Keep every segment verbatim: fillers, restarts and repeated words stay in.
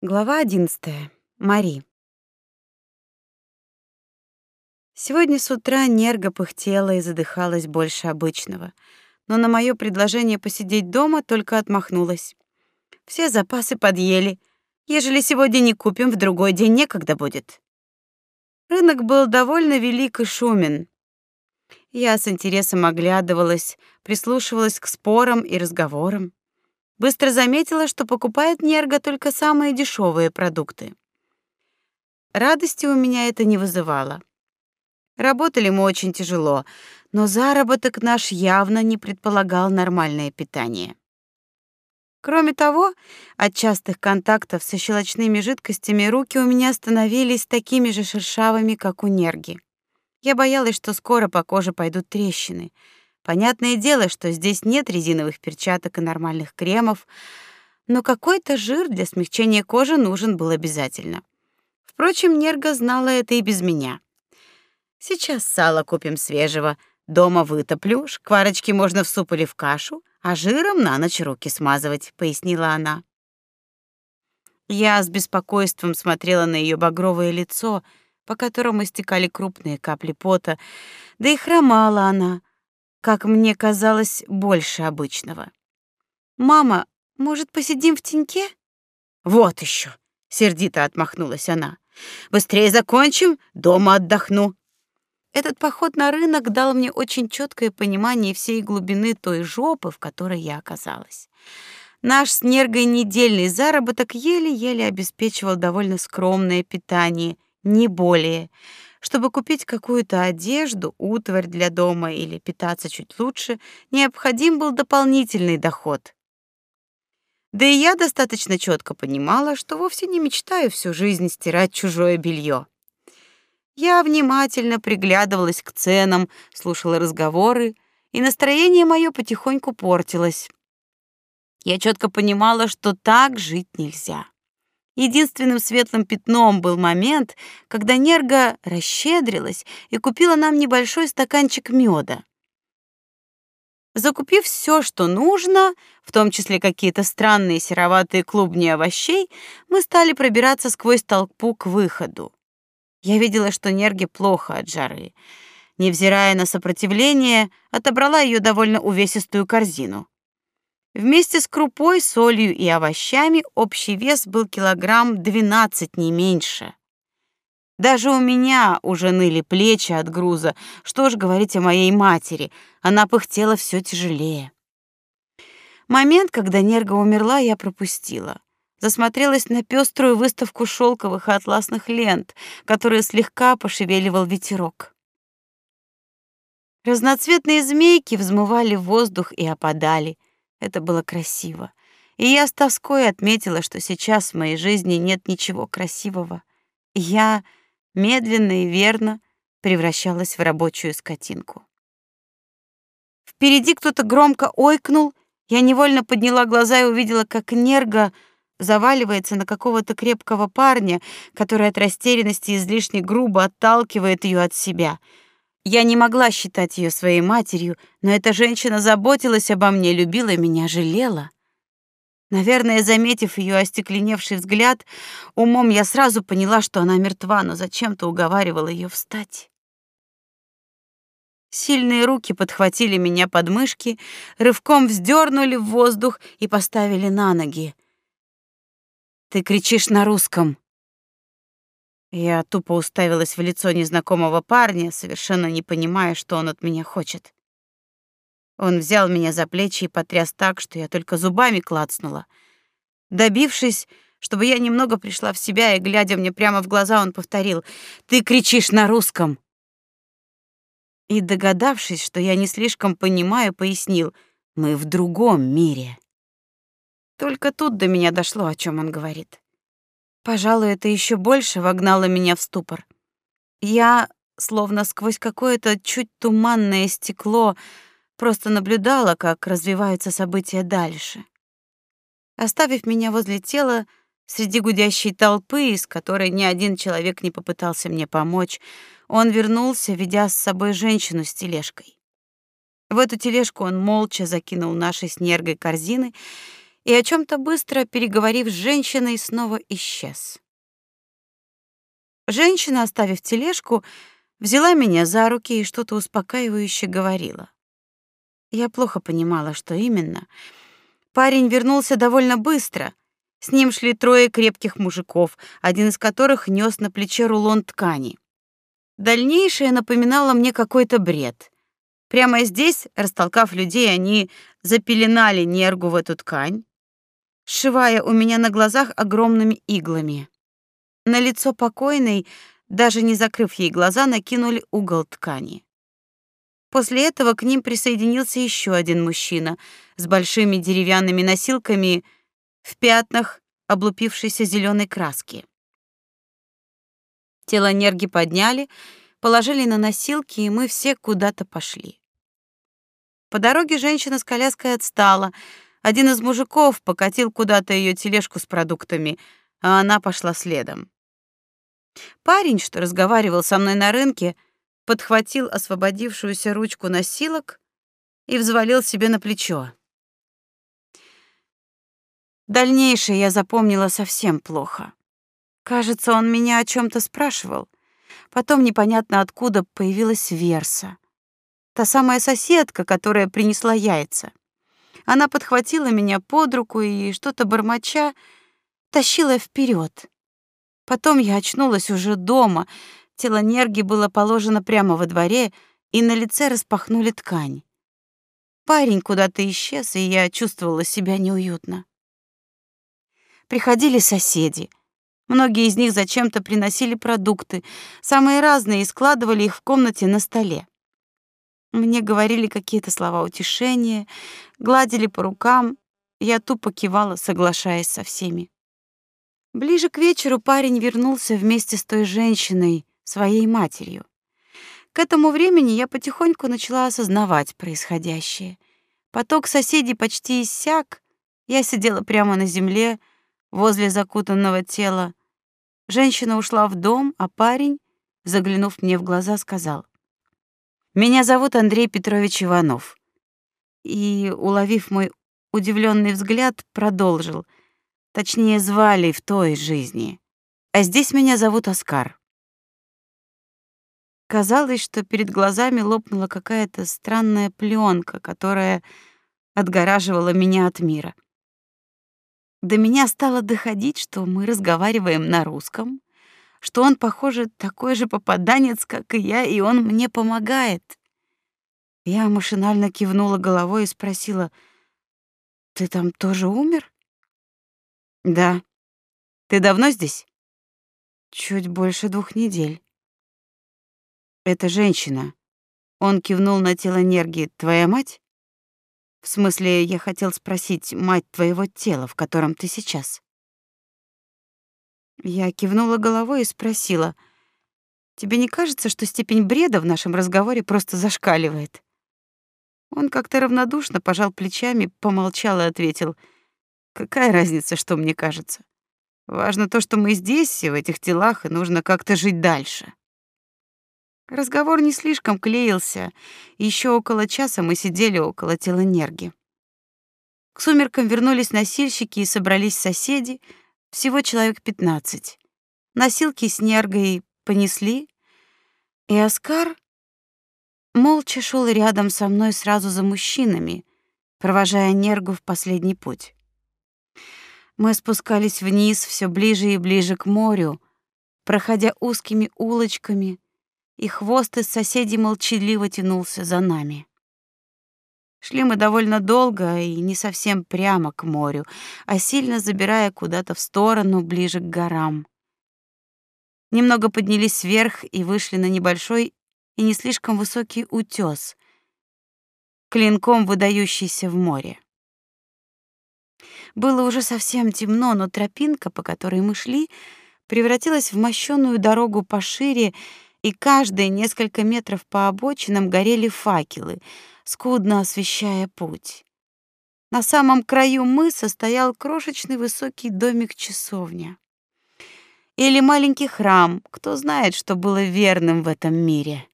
Глава одиннадцатая. Мари. Сегодня с утра Нерга пыхтела и задыхалась больше обычного, но на моё предложение посидеть дома только отмахнулась. Все запасы подъели. Ежели сегодня не купим, в другой день некогда будет. Рынок был довольно велик и шумен. Я с интересом оглядывалась, прислушивалась к спорам и разговорам. Быстро заметила, что покупает Нерга только самые дешевые продукты. Радости у меня это не вызывало. Работали мы очень тяжело, но заработок наш явно не предполагал нормальное питание. Кроме того, от частых контактов со щелочными жидкостями руки у меня становились такими же шершавыми, как у Нерги. Я боялась, что скоро по коже пойдут трещины. Понятное дело, что здесь нет резиновых перчаток и нормальных кремов, но какой-то жир для смягчения кожи нужен был обязательно. Впрочем, Нерга знала это и без меня. Сейчас сало купим свежего, дома вытоплю, шкварочки можно в суп или в кашу, а жиром на ночь руки смазывать, пояснила она. Я с беспокойством смотрела на ее багровое лицо, по которому стекали крупные капли пота, да и хромала она, как мне казалось, больше обычного. Мама, может, посидим в теньке? Вот еще, сердито отмахнулась она. Быстрее закончим, дома отдохну. Этот поход на рынок дал мне очень четкое понимание всей глубины той жопы, в которой я оказалась. Наш с Нергой недельный заработок еле-еле обеспечивал довольно скромное питание, не более. Чтобы купить какую-то одежду, утварь для дома или питаться чуть лучше, необходим был дополнительный доход. Да и я достаточно четко понимала, что вовсе не мечтаю всю жизнь стирать чужое белье. Я внимательно приглядывалась к ценам, слушала разговоры, и настроение мое потихоньку портилось. Я четко понимала, что так жить нельзя. Единственным светлым пятном был момент, когда Нерга расщедрилась и купила нам небольшой стаканчик меда. Закупив все, что нужно, в том числе какие-то странные сероватые клубни овощей, мы стали пробираться сквозь толпу к выходу. Я видела, что Нерге плохо от жары. Невзирая на сопротивление, отобрала ее довольно увесистую корзину. Вместе с крупой, солью и овощами общий вес был килограмм двенадцать, не меньше. Даже у меня уже ныли плечи от груза, что ж говорить о моей матери, она пыхтела все тяжелее. Момент, когда Нерга умерла, я пропустила. Засмотрелась на пеструю выставку шелковых и атласных лент, которые слегка пошевеливал ветерок. Разноцветные змейки взмывали в воздух и опадали. Это было красиво. И я с тоской отметила, что сейчас в моей жизни нет ничего красивого. Я медленно и верно превращалась в рабочую скотинку. Впереди кто-то громко ойкнул. Я невольно подняла глаза и увидела, как Нерга заваливается на какого-то крепкого парня, который от растерянности излишне грубо отталкивает ее от себя. Я не могла считать ее своей матерью, но эта женщина заботилась обо мне, любила меня, жалела. Наверное, заметив ее остекленевший взгляд, умом я сразу поняла, что она мертва, но зачем-то уговаривала ее встать. Сильные руки подхватили меня под мышки, рывком вздернули в воздух и поставили на ноги. «Ты кричишь на русском!» Я тупо уставилась в лицо незнакомого парня, совершенно не понимая, что он от меня хочет. Он взял меня за плечи и потряс так, что я только зубами клацнула. Добившись, чтобы я немного пришла в себя и, глядя мне прямо в глаза, он повторил: «Ты кричишь на русском!» И, догадавшись, что я не слишком понимаю, пояснил: «Мы в другом мире». Только тут до меня дошло, о чем он говорит. Пожалуй, это еще больше вогнало меня в ступор. Я, словно сквозь какое-то чуть туманное стекло, просто наблюдала, как развиваются события дальше. Оставив меня возле тела, среди гудящей толпы, из которой ни один человек не попытался мне помочь, он вернулся, ведя с собой женщину с тележкой. В эту тележку он молча закинул наши с Нергой корзины и о чем то быстро переговорив с женщиной, снова исчез. Женщина, оставив тележку, взяла меня за руки и что-то успокаивающе говорила. Я плохо понимала, что именно. Парень вернулся довольно быстро. С ним шли трое крепких мужиков, один из которых нёс на плече рулон ткани. Дальнейшее напоминало мне какой-то бред. Прямо здесь, растолкав людей, они запеленали нергу в эту ткань, сшивая у меня на глазах огромными иглами. На лицо покойной, даже не закрыв ей глаза, накинули угол ткани. После этого к ним присоединился еще один мужчина с большими деревянными носилками в пятнах облупившейся зеленой краски. Тело Нерги подняли, положили на носилки, и мы все куда-то пошли. По дороге женщина с коляской отстала. Один из мужиков покатил куда-то ее тележку с продуктами, а она пошла следом. Парень, что разговаривал со мной на рынке, подхватил освободившуюся ручку носилок и взвалил себе на плечо. Дальнейшее я запомнила совсем плохо. Кажется, он меня о чем то спрашивал. Потом непонятно откуда появилась Верса, та самая соседка, которая принесла яйца. Она подхватила меня под руку и, что-то бормоча, тащила вперед. Потом я очнулась уже дома. Тело Нерги было положено прямо во дворе, и на лице распахнули ткань. Парень куда-то исчез, и я чувствовала себя неуютно. Приходили соседи. Многие из них зачем-то приносили продукты, самые разные, и складывали их в комнате на столе. Мне говорили какие-то слова утешения, гладили по рукам, я тупо кивала, соглашаясь со всеми. Ближе к вечеру парень вернулся вместе с той женщиной, своей матерью. К этому времени я потихоньку начала осознавать происходящее. Поток соседей почти иссяк, я сидела прямо на земле, возле закутанного тела. Женщина ушла в дом, а парень, заглянув мне в глаза, сказал: «Меня зовут Андрей Петрович Иванов». И, уловив мой удивленный взгляд, продолжил: точнее, звали в той жизни. А здесь меня зовут Оскар. Казалось, что перед глазами лопнула какая-то странная пленка, которая отгораживала меня от мира. До меня стало доходить, что мы разговариваем на русском, что он, похоже, такой же попаданец, как и я, и он мне помогает. Я машинально кивнула головой и спросила: «Ты там тоже умер?» «Да. Ты давно здесь?» «Чуть больше двух недель». «Эта женщина», — он кивнул на тело Нерги, — «твоя мать?» «В смысле, я хотел спросить, мать твоего тела, в котором ты сейчас?» Я кивнула головой и спросила: «Тебе не кажется, что степень бреда в нашем разговоре просто зашкаливает?» Он как-то равнодушно пожал плечами, помолчал и ответил: «Какая разница, что мне кажется? Важно то, что мы здесь, и в этих телах, и нужно как-то жить дальше». Разговор не слишком клеился, и ещё около часа мы сидели около тела Нерги. К сумеркам вернулись носильщики и собрались соседи, всего человек пятнадцать. Носилки с Нергой понесли, и Оскар молча шел рядом со мной сразу за мужчинами, провожая Нергу в последний путь. Мы спускались вниз всё ближе и ближе к морю, проходя узкими улочками, и хвост из соседей молчаливо тянулся за нами. Шли мы довольно долго и не совсем прямо к морю, а сильно забирая куда-то в сторону, ближе к горам. Немного поднялись вверх и вышли на небольшой и не слишком высокий утёс, клинком выдающийся в море. Было уже совсем темно, но тропинка, по которой мы шли, превратилась в мощёную дорогу пошире, и каждые несколько метров по обочинам горели факелы, скудно освещая путь. На самом краю мыса стоял крошечный высокий домик-часовня. Или маленький храм, кто знает, что было верным в этом мире.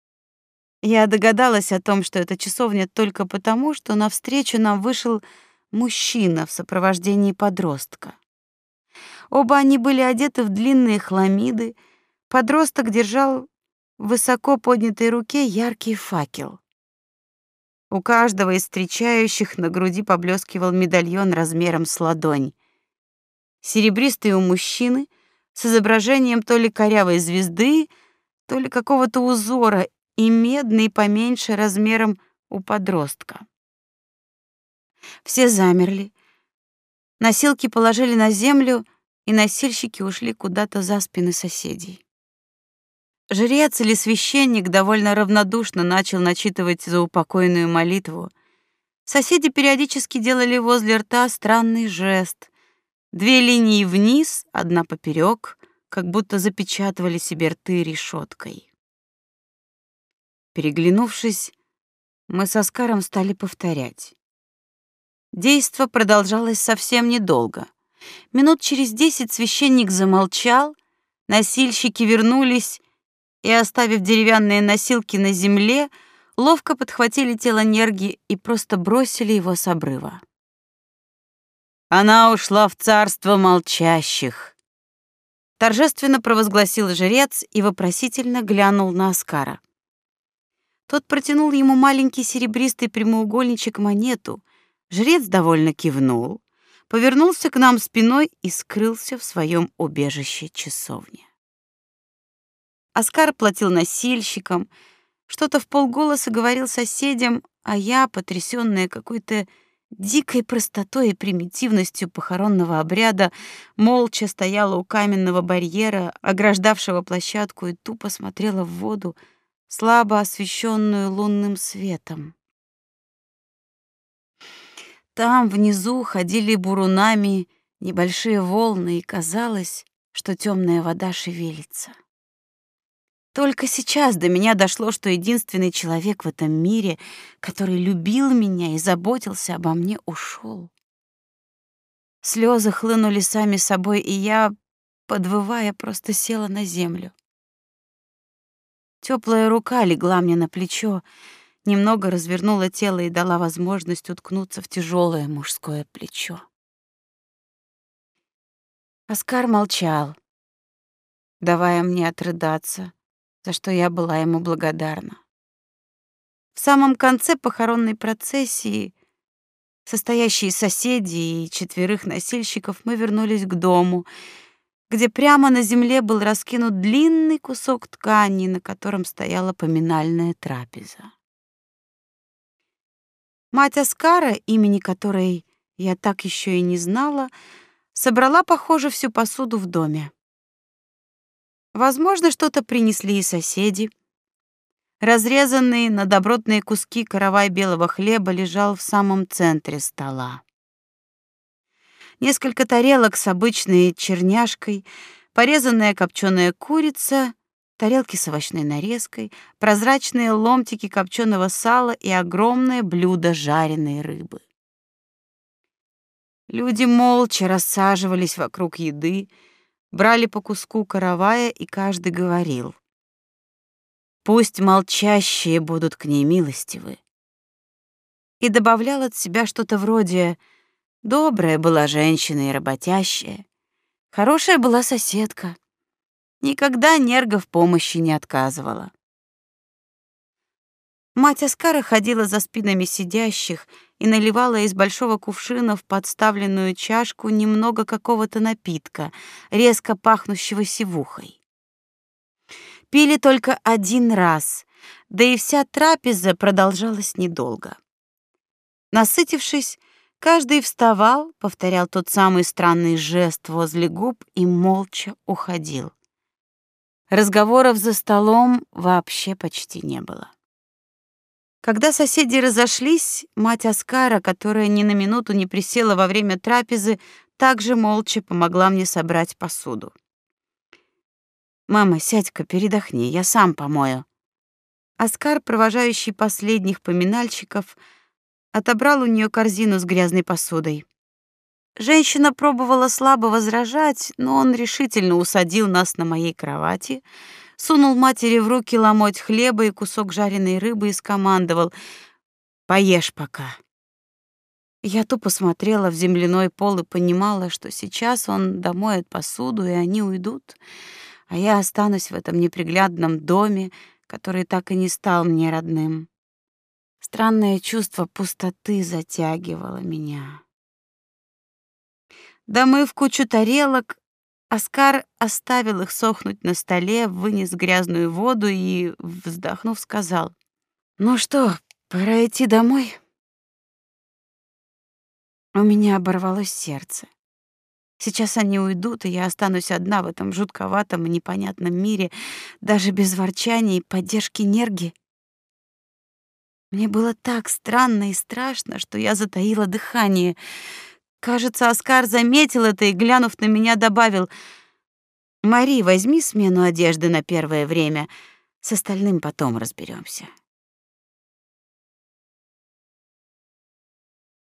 Я догадалась о том, что это часовня, только потому, что навстречу нам вышел мужчина в сопровождении подростка. Оба они были одеты в длинные хламиды. Подросток держал в высоко поднятой руке яркий факел. У каждого из встречающих на груди поблескивал медальон размером с ладонь. Серебристый у мужчины с изображением то ли корявой звезды, то ли какого-то узора, и медный поменьше размером у подростка. Все замерли. Носилки положили на землю, и носильщики ушли куда-то за спины соседей. Жрец или священник довольно равнодушно начал начитывать заупокойную молитву. Соседи периодически делали возле рта странный жест. Две линии вниз, одна поперек, как будто запечатывали себе рты решеткой. Переглянувшись, мы с Оскаром стали повторять. Действо продолжалось совсем недолго. Минут через десять священник замолчал, носильщики вернулись и, оставив деревянные носилки на земле, ловко подхватили тело Нерги и просто бросили его с обрыва. «Она ушла в царство молчащих», — торжественно провозгласил жрец и вопросительно глянул на Оскара. Тот протянул ему маленький серебристый прямоугольничек монету. Жрец довольно кивнул, повернулся к нам спиной и скрылся в своем убежище часовни. Оскар платил носильщикам, что-то вполголоса говорил соседям, а я, потрясённая какой-то дикой простотой и примитивностью похоронного обряда, молча стояла у каменного барьера, ограждавшего площадку, и тупо смотрела в воду, слабо освещенную лунным светом. Там внизу ходили бурунами небольшие волны, и казалось, что темная вода шевелится. Только сейчас до меня дошло, что единственный человек в этом мире, который любил меня и заботился обо мне, ушел. Слезы хлынули сами собой, и я, подвывая, просто села на землю. Теплая рука легла мне на плечо, немного развернула тело и дала возможность уткнуться в тяжелое мужское плечо. Оскар молчал, давая мне отрыдаться, за что я была ему благодарна. В самом конце похоронной процессии, состоящей из соседей и четверых носильщиков, мы вернулись к дому, где прямо на земле был раскинут длинный кусок ткани, на котором стояла поминальная трапеза. Мать Оскара, имени которой я так еще и не знала, собрала, похоже, всю посуду в доме. Возможно, что-то принесли и соседи. Разрезанный на добротные куски каравай белого хлеба лежал в самом центре стола. Несколько тарелок с обычной черняшкой, порезанная копченая курица, тарелки с овощной нарезкой, прозрачные ломтики копченого сала и огромное блюдо жареной рыбы. Люди молча рассаживались вокруг еды, брали по куску каравая, и каждый говорил: «Пусть молчащие будут к ней милостивы». И добавлял от себя что-то вроде: «Добрая была женщина и работящая, хорошая была соседка, никогда Нерга в помощи не отказывала». Мать Оскара ходила за спинами сидящих и наливала из большого кувшина в подставленную чашку немного какого-то напитка, резко пахнущего сивухой. Пили только один раз, да и вся трапеза продолжалась недолго. Насытившись, каждый вставал, повторял тот самый странный жест возле губ и молча уходил. Разговоров за столом вообще почти не было. Когда соседи разошлись, мать Оскара, которая ни на минуту не присела во время трапезы, также молча помогла мне собрать посуду. «Мама, сядь-ка, передохни, я сам помою». Оскар, провожающий последних поминальщиков, отобрал у нее корзину с грязной посудой. Женщина пробовала слабо возражать, но он решительно усадил нас на моей кровати, сунул матери в руки ломоть хлеба и кусок жареной рыбы и скомандовал: «Поешь пока». Я тупо смотрела в земляной пол и понимала, что сейчас он домоет посуду, и они уйдут, а я останусь в этом неприглядном доме, который так и не стал мне родным. Странное чувство пустоты затягивало меня. Домыв кучу тарелок, Оскар оставил их сохнуть на столе, вынес грязную воду и, вздохнув, сказал: "Ну что, пора идти домой?" У меня оборвалось сердце. Сейчас они уйдут, и я останусь одна в этом жутковатом и непонятном мире, даже без ворчания и поддержки Нерги. Мне было так странно и страшно, что я затаила дыхание. Кажется, Оскар заметил это и, глянув на меня, добавил: "Мари, возьми смену одежды на первое время, с остальным потом разберемся".